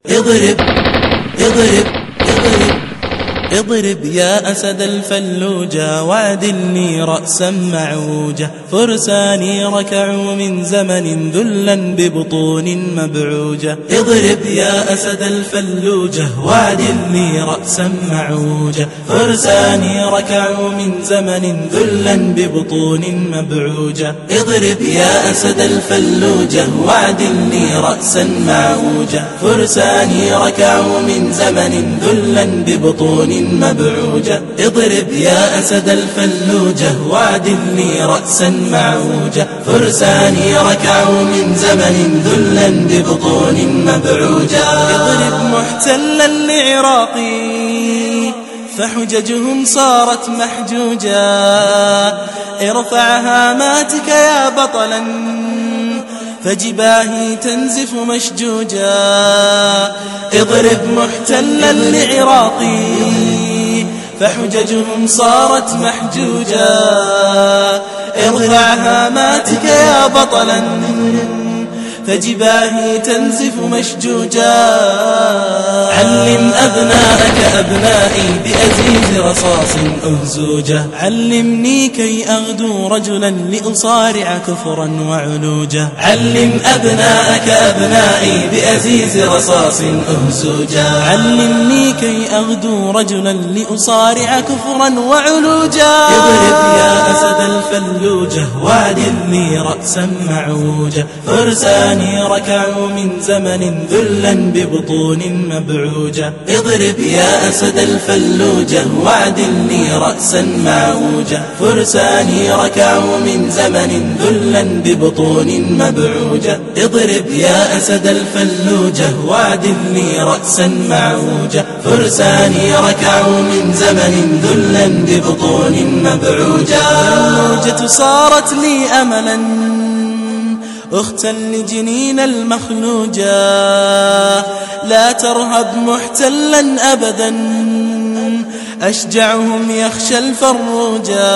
اضرب اضرب اضرب اضرب يا أسد الفلوجة وعدلني رأسا معوجة. فرساني ركعوا من زمن ذلا ببطون مبعوجة. اضرب يا أسد الفلوجة وعدلني رأسا معوجة. فرساني ركعوا من زمن ذلا ببطون مبعوجة. اضرب يا أسد الفلوجة وعدلني رأسا معوجة. فرساني ركعوا من زمن ذلا ببطون مبعوجة. اضرب يا أسد الفلوجة وعدلني رأسا معوجة. فرساني ركعوا من زمن ذلا ببطون مبعوجة. اضرب محتلا لعراقي فحججهم صارت محجوجة. ارفع هاماتك يا بطلا فجباهي تنزف مشجوجا. اضرب محتلا لعراقي فحججهم صارت محجوجا. ارفع هاماتك يا بطلا فجباهي تنزف مشجوجا. علم أبناءك أبنائي بأزيز رصاص أهزوجة. علمني كي أغدو رجلا لأصارع كفرا وعلوجة. علم أبناءك أبنائي بأزيز رصاص أهزوجة. علمني كي أغدو رجلا لأصارع كفرا وعلوجة. اضرب يا أسد الفلوجة وعدلني رأسا معوجة. فرساني ركعوا من زمن ذلا ببطون مبعوجة. اضرب يا أسد الفلوجة وعدلني رأسا معوجة. فرساني ركعوا من زمن ذلا ببطون مبعوجة. اضرب يا أسد الفلوجة وعدلني رأسا معوجة. فرساني ركعوا من زمن ذلا ببطون مبعوجة. فلوجة صارت لي أملا أختا لجنين المخلوجة. لا ترهب محتلا أبدا أشجعهم يخشى الفروجة.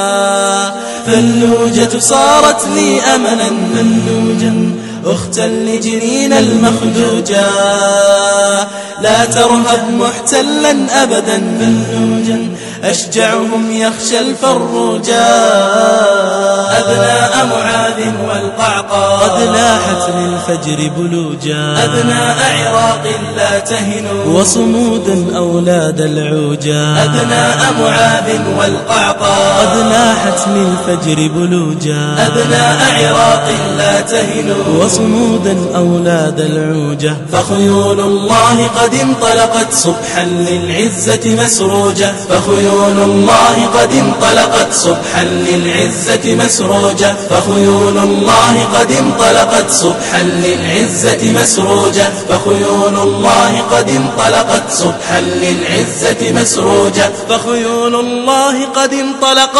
فلوجة صارت لي أملا فلوجا أختا لجنين المخلوجة. لا ترهب محتلا أبدا فلوجا أشجعهم يخشى الفروجة. أبناء معاذ والقعقاع قد لاحت للفجر بلوجا. أبناء عراق لا تهنوا وصمودا أولاد العوجا. أبناء معاذ والقعقاع قد لاحت للفجر بلوجا. أبناء عراق لا تهنوا وصمودا أولاد العوجة. فخيول الله قد انطلقت صبحا للعزة مسروجة. فخيول الله قد انطلقت صبحا للعزة مسروجة. فخيول الله قد انطلقت صبحا للعزة مسروجة. فخيول الله قد انطلقت صبحا للعزة مسروجة. فخيول الله قد انطلقت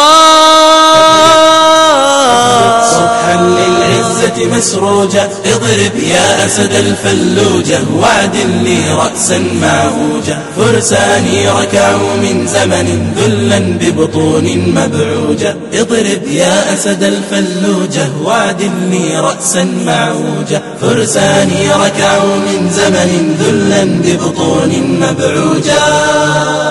صبحا للعزة مسروجة. اضرب يا أسد الفلوجة وعدلني رأسا معوجة. فرساني ركعوا من زمن ذلا ببطون مبعوجة. اضرب يا أسد الفلوجة وعدلني رأسا معوجة. فرساني ركعوا من زمن ذلا ببطون مبعوجة.